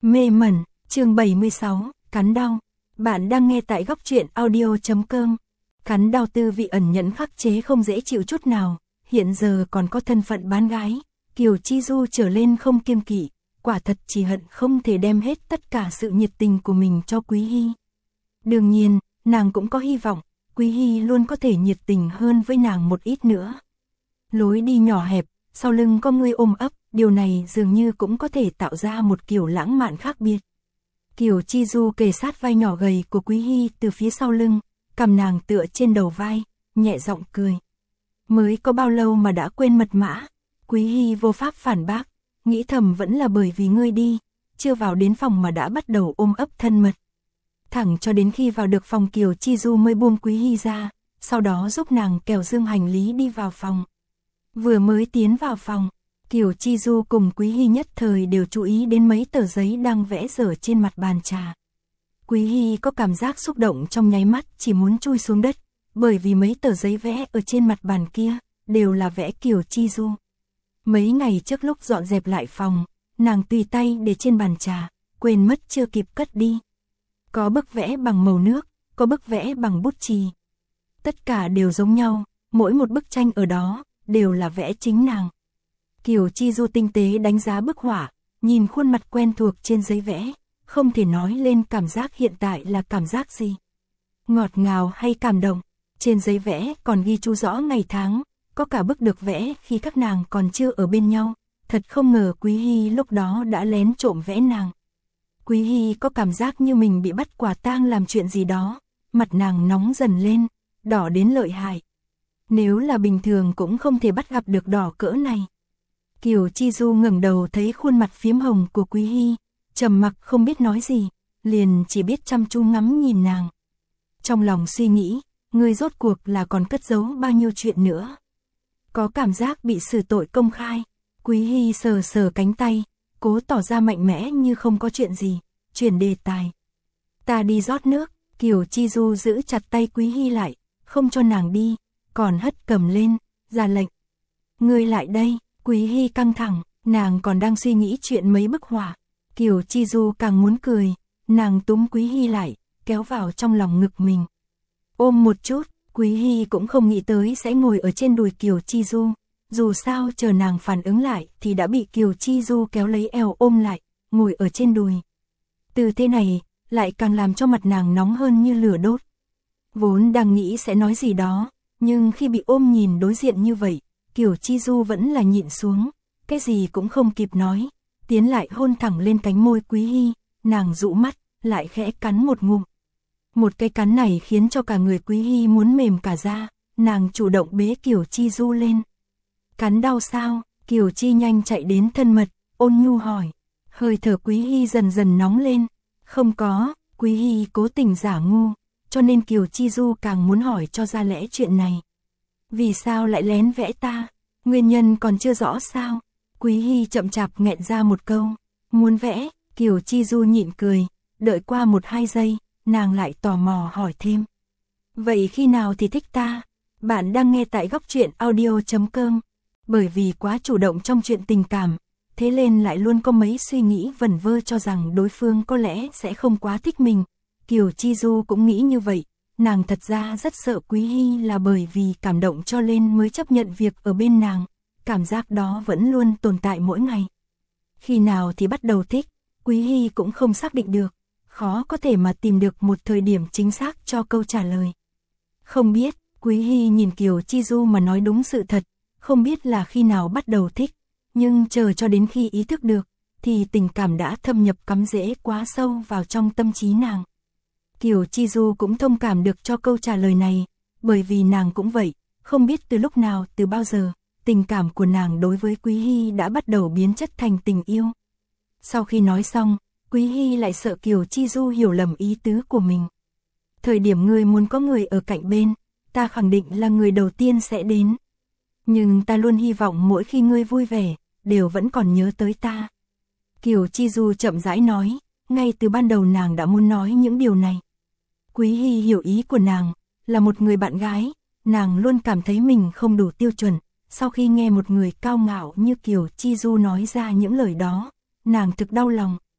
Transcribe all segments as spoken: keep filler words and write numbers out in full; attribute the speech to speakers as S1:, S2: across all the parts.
S1: Mê mẩn, chương bảy mươi sáu, cắn đau. Bạn đang nghe tại góc truyện audio chấm com. Cắn đau tư vị ẩn nhẫn khắc chế không dễ chịu chút nào, hiện giờ còn có thân phận bán gái, Kiều Chi Du trở lên không kiêng kỵ, quả thật chỉ hận không thể đem hết tất cả sự nhiệt tình của mình cho Quý Hy. Đương nhiên, nàng cũng có hy vọng, Quý Hy luôn có thể nhiệt tình hơn với nàng một ít nữa. Lối đi nhỏ hẹp, sau lưng có người ôm ấp, điều này dường như cũng có thể tạo ra một kiểu lãng mạn khác biệt. Kiều Chi Du kề sát vai nhỏ gầy của Quý Hy từ phía sau lưng, cầm nàng tựa trên đầu vai, nhẹ giọng cười. Mới có bao lâu mà đã quên mật mã? Quý Hy vô pháp phản bác, nghĩ thầm vẫn là bởi vì ngươi đi, chưa vào đến phòng mà đã bắt đầu ôm ấp thân mật. Thẳng cho đến khi vào được phòng Kiều Chi Du mới buông Quý Hy ra, sau đó giúp nàng kéo dương hành lý đi vào phòng. Vừa mới tiến vào phòng, Kiều Chi Du cùng Quý Hy nhất thời đều chú ý đến mấy tờ giấy đang vẽ dở trên mặt bàn trà. Quý Hy có cảm giác xúc động trong nháy mắt chỉ muốn chui xuống đất, bởi vì mấy tờ giấy vẽ ở trên mặt bàn kia, đều là vẽ Kiều Chi Du. Mấy ngày trước lúc dọn dẹp lại phòng, nàng tùy tay để trên bàn trà, quên mất chưa kịp cất đi. Có bức vẽ bằng màu nước, có bức vẽ bằng bút chì. Tất cả đều giống nhau, mỗi một bức tranh ở đó, đều là vẽ chính nàng. Kiều Chi Du tinh tế đánh giá bức họa, nhìn khuôn mặt quen thuộc trên giấy vẽ, không thể nói lên cảm giác hiện tại là cảm giác gì. Ngọt ngào hay cảm động, trên giấy vẽ còn ghi chú rõ ngày tháng, có cả bức được vẽ khi các nàng còn chưa ở bên nhau, thật không ngờ Quý Hy lúc đó đã lén trộm vẽ nàng. Quý Hy có cảm giác như mình bị bắt quả tang làm chuyện gì đó, mặt nàng nóng dần lên, đỏ đến lợi hại. Nếu là bình thường cũng không thể bắt gặp được đỏ cỡ này. Kiều Chi Du ngẩng đầu thấy khuôn mặt phiếm hồng của Quý Hy, trầm mặc không biết nói gì, liền chỉ biết chăm chú ngắm nhìn nàng. Trong lòng suy nghĩ, ngươi rốt cuộc là còn cất giấu bao nhiêu chuyện nữa. Có cảm giác bị xử tội công khai, Quý Hy sờ sờ cánh tay, cố tỏ ra mạnh mẽ như không có chuyện gì, chuyển đề tài. Ta đi rót nước, Kiều Chi Du giữ chặt tay Quý Hy lại, không cho nàng đi, còn hất cầm lên, ra lệnh. Ngươi lại đây. Quý Hy căng thẳng, nàng còn đang suy nghĩ chuyện mấy bức họa. Kiều Chi Du càng muốn cười, nàng túm Quý Hy lại, kéo vào trong lòng ngực mình. Ôm một chút, Quý Hy cũng không nghĩ tới sẽ ngồi ở trên đùi Kiều Chi Du. Dù sao chờ nàng phản ứng lại thì đã bị Kiều Chi Du kéo lấy eo ôm lại, ngồi ở trên đùi. Từ thế này, lại càng làm cho mặt nàng nóng hơn như lửa đốt. Vốn đang nghĩ sẽ nói gì đó, nhưng khi bị ôm nhìn đối diện như vậy, Kiều Chi Du vẫn là nhịn xuống, cái gì cũng không kịp nói, tiến lại hôn thẳng lên cánh môi Quý Hy, nàng dụ mắt, lại khẽ cắn một ngụm. Một cái cắn này khiến cho cả người Quý Hy muốn mềm cả ra, nàng chủ động bế Kiều Chi Du lên. Cắn đau sao? Kiều Chi nhanh chạy đến thân mật, ôn nhu hỏi. Hơi thở Quý Hy dần dần nóng lên. Không có, Quý Hy cố tình giả ngu, cho nên Kiều Chi Du càng muốn hỏi cho ra lẽ chuyện này. Vì sao lại lén vẽ ta? Nguyên nhân còn chưa rõ sao? Quý Hy chậm chạp nghẹn ra một câu. Muốn vẽ, Kiều Chi Du nhịn cười, đợi qua một hai giây, nàng lại tò mò hỏi thêm. Vậy khi nào thì thích ta? Bạn đang nghe tại góc truyện audio chấm com. Bởi vì quá chủ động trong chuyện tình cảm, thế nên lại luôn có mấy suy nghĩ vẩn vơ cho rằng đối phương có lẽ sẽ không quá thích mình. Kiều Chi Du cũng nghĩ như vậy. Nàng thật ra rất sợ Quý Hy là bởi vì cảm động cho nên mới chấp nhận việc ở bên nàng, cảm giác đó vẫn luôn tồn tại mỗi ngày. Khi nào thì bắt đầu thích, Quý Hy cũng không xác định được, khó có thể mà tìm được một thời điểm chính xác cho câu trả lời. Không biết, Quý Hy nhìn Kiều Chi Du mà nói đúng sự thật, không biết là khi nào bắt đầu thích, nhưng chờ cho đến khi ý thức được, thì tình cảm đã thâm nhập cắm rễ quá sâu vào trong tâm trí nàng. Kiều Chi Du cũng thông cảm được cho câu trả lời này, bởi vì nàng cũng vậy, không biết từ lúc nào, từ bao giờ, tình cảm của nàng đối với Quý Hy đã bắt đầu biến chất thành tình yêu. Sau khi nói xong, Quý Hy lại sợ Kiều Chi Du hiểu lầm ý tứ của mình. Thời điểm ngươi muốn có người ở cạnh bên, ta khẳng định là người đầu tiên sẽ đến. Nhưng ta luôn hy vọng mỗi khi ngươi vui vẻ, đều vẫn còn nhớ tới ta. Kiều Chi Du chậm rãi nói, ngay từ ban đầu nàng đã muốn nói những điều này. Quý Hy hiểu ý của nàng, là một người bạn gái, nàng luôn cảm thấy mình không đủ tiêu chuẩn. Sau khi nghe một người cao ngạo như Kiều Chi Du nói ra những lời đó, nàng thực đau lòng.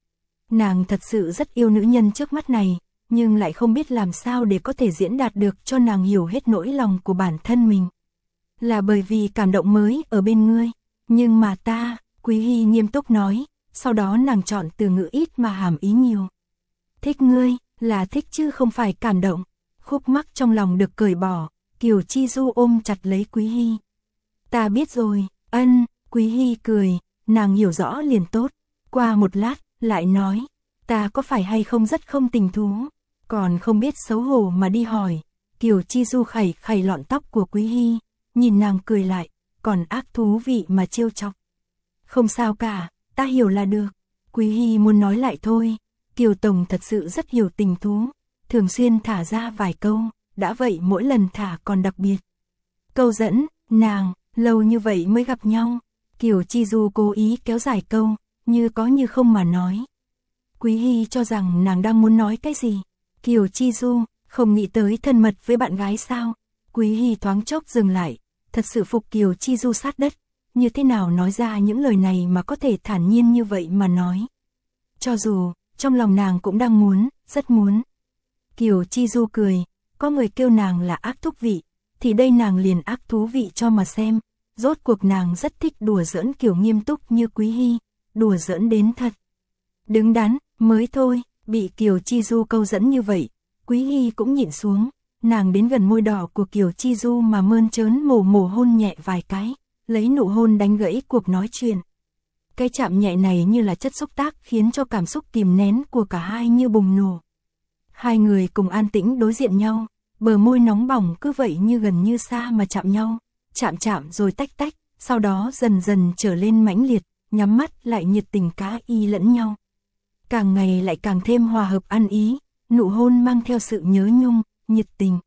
S1: Nàng thật sự rất yêu nữ nhân trước mắt này, nhưng lại không biết làm sao để có thể diễn đạt được cho nàng hiểu hết nỗi lòng của bản thân mình. Là bởi vì cảm động mới ở bên ngươi, nhưng mà ta, Quý Hy nghiêm túc nói, sau đó nàng chọn từ ngữ ít mà hàm ý nhiều. Thích ngươi, là thích chứ không phải cảm động. Khúc mắc trong lòng được cởi bỏ, Kiều Chi Du ôm chặt lấy Quý Hy. Ta biết rồi, ân, Quý Hy cười, nàng hiểu rõ liền tốt. Qua một lát, lại nói, ta có phải hay không rất không tình thú, còn không biết xấu hổ mà đi hỏi. Kiều Chi Du khẩy khẩy lọn tóc của Quý Hy, nhìn nàng cười lại, còn ác thú vị mà trêu chọc. Không sao cả, ta hiểu là được. Quý Hy muốn nói lại thôi, Kiều Tổng thật sự rất hiểu tình thú, thường xuyên thả ra vài câu, đã vậy mỗi lần thả còn đặc biệt. Câu dẫn, nàng, lâu như vậy mới gặp nhau. Kiều Chi Du cố ý kéo dài câu, như có như không mà nói. Quý Hy cho rằng nàng đang muốn nói cái gì. Kiều Chi Du, không nghĩ tới thân mật với bạn gái sao? Quý Hy thoáng chốc dừng lại, thật sự phục Kiều Chi Du sát đất. Như thế nào nói ra những lời này mà có thể thản nhiên như vậy mà nói. Cho dù, trong lòng nàng cũng đang muốn, rất muốn. Kiều Chi Du cười, có người kêu nàng là ác thúc vị, thì đây nàng liền ác thú vị cho mà xem. Rốt cuộc nàng rất thích đùa giỡn kiểu nghiêm túc như Quý Hy, đùa giỡn đến thật. Đứng đắn, mới thôi, bị Kiều Chi Du câu dẫn như vậy, Quý Hy cũng nhịn xuống, nàng đến gần môi đỏ của Kiều Chi Du mà mơn trớn mổ mổ hôn nhẹ vài cái, lấy nụ hôn đánh gãy cuộc nói chuyện. Cái chạm nhẹ này như là chất xúc tác khiến cho cảm xúc kìm nén của cả hai như bùng nổ. Hai người cùng an tĩnh đối diện nhau, bờ môi nóng bỏng cứ vậy như gần như xa mà chạm nhau, chạm chạm rồi tách tách, sau đó dần dần trở lên mãnh liệt, nhắm mắt lại nhiệt tình cá y lẫn nhau. Càng ngày lại càng thêm hòa hợp ăn ý, nụ hôn mang theo sự nhớ nhung, nhiệt tình.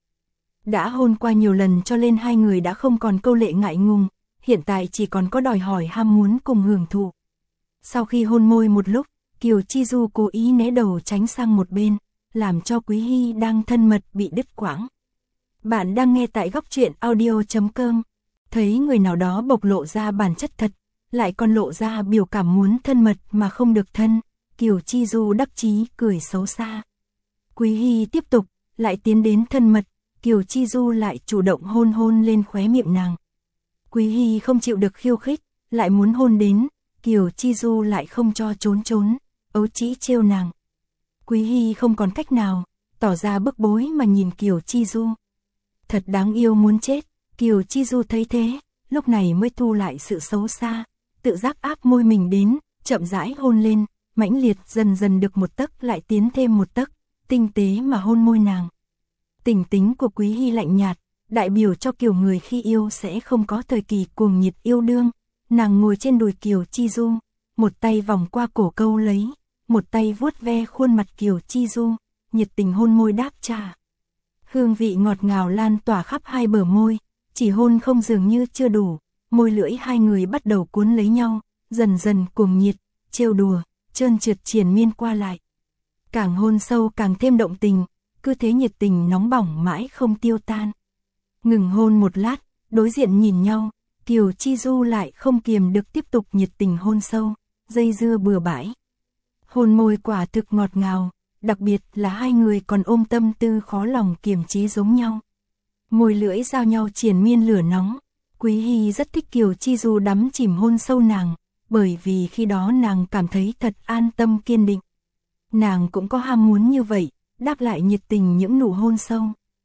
S1: Đã hôn qua nhiều lần cho nên hai người đã không còn câu lệ ngại ngùng, hiện tại chỉ còn có đòi hỏi ham muốn cùng hưởng thụ. Sau khi hôn môi một lúc, Kiều Chi Du cố ý né đầu tránh sang một bên, làm cho Quý Hy đang thân mật bị đứt quãng. Bạn đang nghe tại góc truyện audio chấm com. Thấy người nào đó bộc lộ ra bản chất thật, lại còn lộ ra biểu cảm muốn thân mật mà không được thân, Kiều Chi Du đắc chí cười xấu xa. Quý Hy tiếp tục, lại tiến đến thân mật, Kiều Chi Du lại chủ động hôn hôn lên khóe miệng nàng. Quý Hy không chịu được khiêu khích, lại muốn hôn đến, Kiều Chi Du lại không cho trốn trốn, ấu trĩ trêu nàng. Quý Hy không còn cách nào, tỏ ra bức bối mà nhìn Kiều Chi Du. Thật đáng yêu muốn chết, Kiều Chi Du thấy thế, lúc này mới thu lại sự xấu xa, tự giác áp môi mình đến, chậm rãi hôn lên, mãnh liệt dần dần được một tấc lại tiến thêm một tấc, tinh tế mà hôn môi nàng. Tình tính của Quý Hy lạnh nhạt, đại biểu cho kiểu người khi yêu sẽ không có thời kỳ cuồng nhiệt yêu đương. Nàng ngồi trên đùi Kiều Chi Du, một tay vòng qua cổ câu lấy, một tay vuốt ve khuôn mặt Kiều Chi Du, nhiệt tình hôn môi đáp trả. Hương vị ngọt ngào lan tỏa khắp hai bờ môi, chỉ hôn không dường như chưa đủ, môi lưỡi hai người bắt đầu cuốn lấy nhau, dần dần cuồng nhiệt, trêu đùa, trơn trượt triền miên qua lại. Càng hôn sâu càng thêm động tình, cứ thế nhiệt tình nóng bỏng mãi không tiêu tan. Ngừng hôn một lát, đối diện nhìn nhau, Kiều Chi Du lại không kiềm được tiếp tục nhiệt tình hôn sâu, dây dưa bừa bãi. Hôn môi quả thực ngọt ngào, đặc biệt là hai người còn ôm tâm tư khó lòng kiềm chế giống nhau. Môi lưỡi giao nhau triền miên lửa nóng, Quý Hy rất thích Kiều Chi Du đắm chìm hôn sâu nàng, bởi vì khi đó nàng cảm thấy thật an tâm kiên định. Nàng cũng có ham muốn như vậy, đáp lại nhiệt tình những nụ hôn sâu.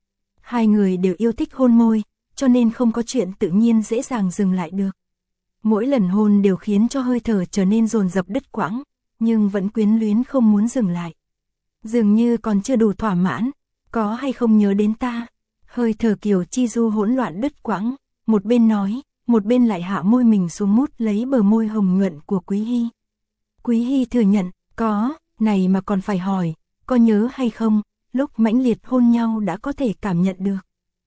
S1: Hai người đều yêu thích hôn môi, cho nên không có chuyện tự nhiên dễ dàng dừng lại được. Mỗi lần hôn đều khiến cho hơi thở trở nên dồn dập đứt quãng, nhưng vẫn quyến luyến không muốn dừng lại. Dường như còn chưa đủ thỏa mãn, có hay không nhớ đến ta? Hơi thở Kiều Chi Du hỗn loạn đứt quãng, một bên nói, một bên lại hạ môi mình xuống mút lấy bờ môi hồng nhuận của Quý Hy. Quý Hy thừa nhận, có, này mà còn phải hỏi, có nhớ hay không, lúc mãnh liệt hôn nhau đã có thể cảm nhận được.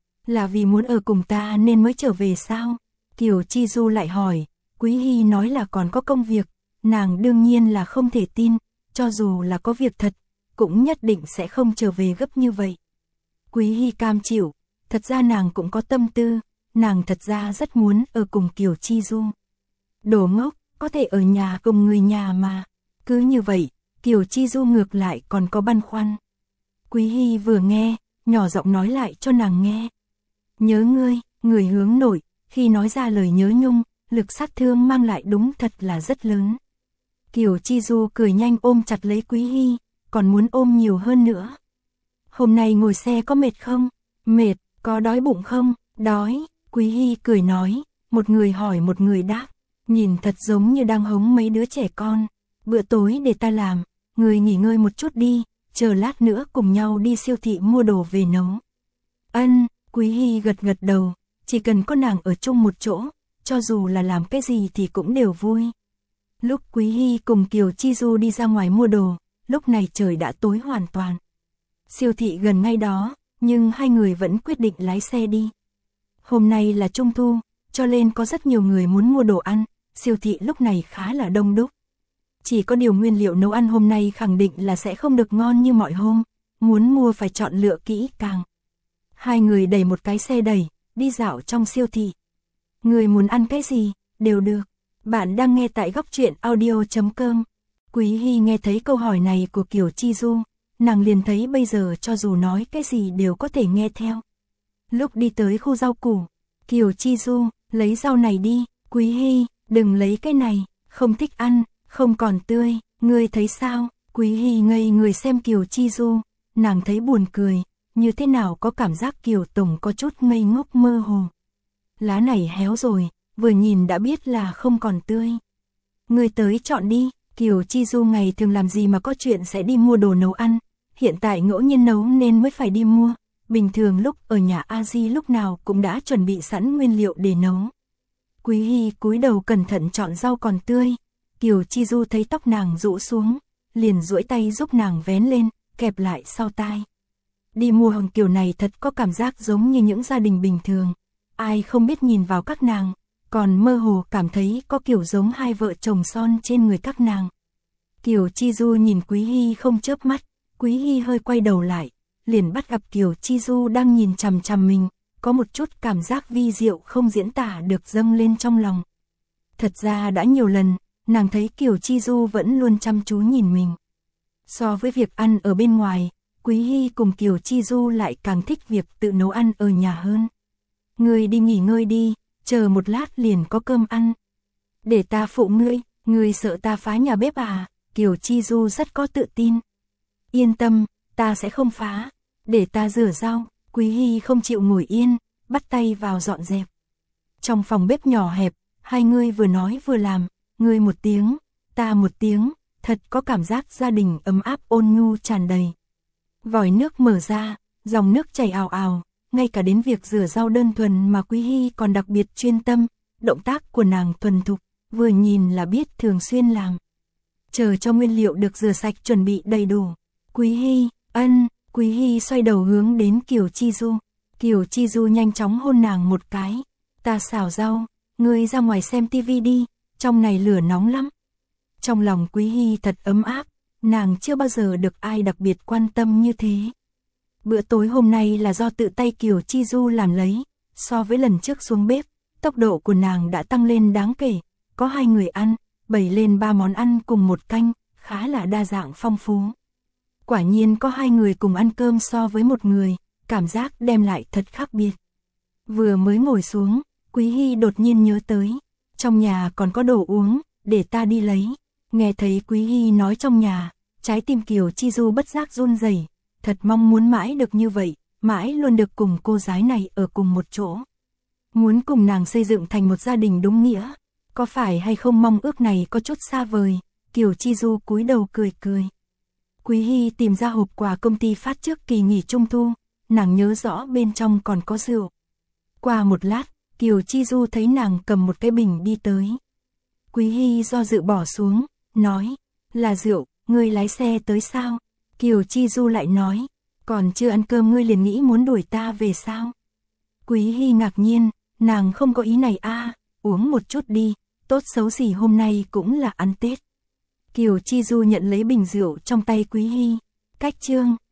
S1: Là vì muốn ở cùng ta nên mới trở về sao? Kiều Chi Du lại hỏi, Quý Hy nói là còn có công việc, nàng đương nhiên là không thể tin, cho dù là có việc thật, cũng nhất định sẽ không trở về gấp như vậy. Quý Hy cam chịu, thật ra nàng cũng có tâm tư, nàng thật ra rất muốn ở cùng Kiều Chi Du. Đồ ngốc, có thể ở nhà cùng người nhà mà. Cứ như vậy, Kiều Chi Du ngược lại còn có băn khoăn. Quý Hy vừa nghe, nhỏ giọng nói lại cho nàng nghe. Nhớ ngươi, người hướng nội, khi nói ra lời nhớ nhung, lực sát thương mang lại đúng thật là rất lớn. Kiều Chi Du cười nhanh ôm chặt lấy Quý Hy, còn muốn ôm nhiều hơn nữa. Hôm nay ngồi xe có mệt không? Mệt, có đói bụng không? Đói, Quý Hy cười nói, một người hỏi một người đáp, nhìn thật giống như đang hống mấy đứa trẻ con. Bữa tối để ta làm, người nghỉ ngơi một chút đi, chờ lát nữa cùng nhau đi siêu thị mua đồ về nấu. Ân, Quý Hy gật gật đầu, chỉ cần có nàng ở chung một chỗ, cho dù là làm cái gì thì cũng đều vui. Lúc Quý Hy cùng Kiều Chi Du đi ra ngoài mua đồ, lúc này trời đã tối hoàn toàn. Siêu thị gần ngay đó, nhưng hai người vẫn quyết định lái xe đi. Hôm nay là Trung thu, cho nên có rất nhiều người muốn mua đồ ăn, siêu thị lúc này khá là đông đúc. Chỉ có điều nguyên liệu nấu ăn hôm nay khẳng định là sẽ không được ngon như mọi hôm, muốn mua phải chọn lựa kỹ càng. Hai người đẩy một cái xe đẩy, đi dạo trong siêu thị. Người muốn ăn cái gì, đều được. Bạn đang nghe tại góc truyện audio chấm com. Quý Hy nghe thấy câu hỏi này của Kiều Chi Du, nàng liền thấy bây giờ cho dù nói cái gì đều có thể nghe theo. Lúc đi tới khu rau củ, Kiều Chi Du, lấy rau này đi, Quý Hy, đừng lấy cái này, không thích ăn, không còn tươi, ngươi thấy sao? Quý Hy ngây người xem Kiều Chi Du, nàng thấy buồn cười, như thế nào có cảm giác Kiều Tổng có chút ngây ngốc mơ hồ. Lá này héo rồi, vừa nhìn đã biết là không còn tươi. Ngươi tới chọn đi, Kiều Chi Du ngày thường làm gì mà có chuyện sẽ đi mua đồ nấu ăn, hiện tại ngẫu nhiên nấu nên mới phải đi mua. Bình thường lúc ở nhà A Di lúc nào cũng đã chuẩn bị sẵn nguyên liệu để nấu. Quý Hy cúi đầu cẩn thận chọn rau còn tươi. Kiều Chi Du thấy tóc nàng rũ xuống, liền duỗi tay giúp nàng vén lên, kẹp lại sau tai. Đi mua hàng kiểu này thật có cảm giác giống như những gia đình bình thường. Ai không biết nhìn vào các nàng, còn mơ hồ cảm thấy có kiểu giống hai vợ chồng son trên người các nàng. Kiều Chi Du nhìn Quý Hy không chớp mắt, Quý Hy hơi quay đầu lại, liền bắt gặp Kiều Chi Du đang nhìn chằm chằm mình, có một chút cảm giác vi diệu không diễn tả được dâng lên trong lòng. Thật ra đã nhiều lần, nàng thấy Kiều Chi Du vẫn luôn chăm chú nhìn mình. So với việc ăn ở bên ngoài, Quý Hy cùng Kiều Chi Du lại càng thích việc tự nấu ăn ở nhà hơn. Ngươi đi nghỉ ngơi đi, chờ một lát liền có cơm ăn. Để ta phụ ngươi, ngươi sợ ta phá nhà bếp à? Kiều Chi Du rất có tự tin. Yên tâm, ta sẽ không phá, để ta rửa rau. Quý Hy không chịu ngồi yên, bắt tay vào dọn dẹp. Trong phòng bếp nhỏ hẹp, hai người vừa nói vừa làm, ngươi một tiếng, ta một tiếng, thật có cảm giác gia đình ấm áp ôn nhu tràn đầy. Vòi nước mở ra, dòng nước chảy ào ào, ngay cả đến việc rửa rau đơn thuần mà Quý Hy còn đặc biệt chuyên tâm, động tác của nàng thuần thục, vừa nhìn là biết thường xuyên làm. Chờ cho nguyên liệu được rửa sạch chuẩn bị đầy đủ. Quý Hy, ân, Quý Hy xoay đầu hướng đến Kiều Chi Du. Kiều Chi Du nhanh chóng hôn nàng một cái. Ta xào rau, ngươi ra ngoài xem tivi đi, trong này lửa nóng lắm. Trong lòng Quý Hy thật ấm áp, nàng chưa bao giờ được ai đặc biệt quan tâm như thế. Bữa tối hôm nay là do tự tay Kiều Chi Du làm lấy, so với lần trước xuống bếp, tốc độ của nàng đã tăng lên đáng kể, có hai người ăn, bày lên ba món ăn cùng một canh, khá là đa dạng phong phú. Quả nhiên có hai người cùng ăn cơm so với một người, cảm giác đem lại thật khác biệt. Vừa mới ngồi xuống, Quý Hy đột nhiên nhớ tới, trong nhà còn có đồ uống, để ta đi lấy. Nghe thấy Quý Hy nói trong nhà, trái tim Kiều Chi Du bất giác run rẩy, thật mong muốn mãi được như vậy, mãi luôn được cùng cô gái này ở cùng một chỗ. Muốn cùng nàng xây dựng thành một gia đình đúng nghĩa, có phải hay không mong ước này có chút xa vời, Kiều Chi Du cúi đầu cười cười. Quý Hy tìm ra hộp quà công ty phát trước kỳ nghỉ Trung thu, nàng nhớ rõ bên trong còn có rượu. Qua một lát, Kiều Chi Du thấy nàng cầm một cái bình đi tới. Quý Hy do dự bỏ xuống, nói, là rượu, ngươi lái xe tới sao? Kiều Chi Du lại nói, còn chưa ăn cơm ngươi liền nghĩ muốn đuổi ta về sao? Quý Hy ngạc nhiên, nàng không có ý này a, uống một chút đi, tốt xấu gì hôm nay cũng là ăn Tết. Kiều Chi Du nhận lấy bình rượu trong tay Quý Hy, cách chương.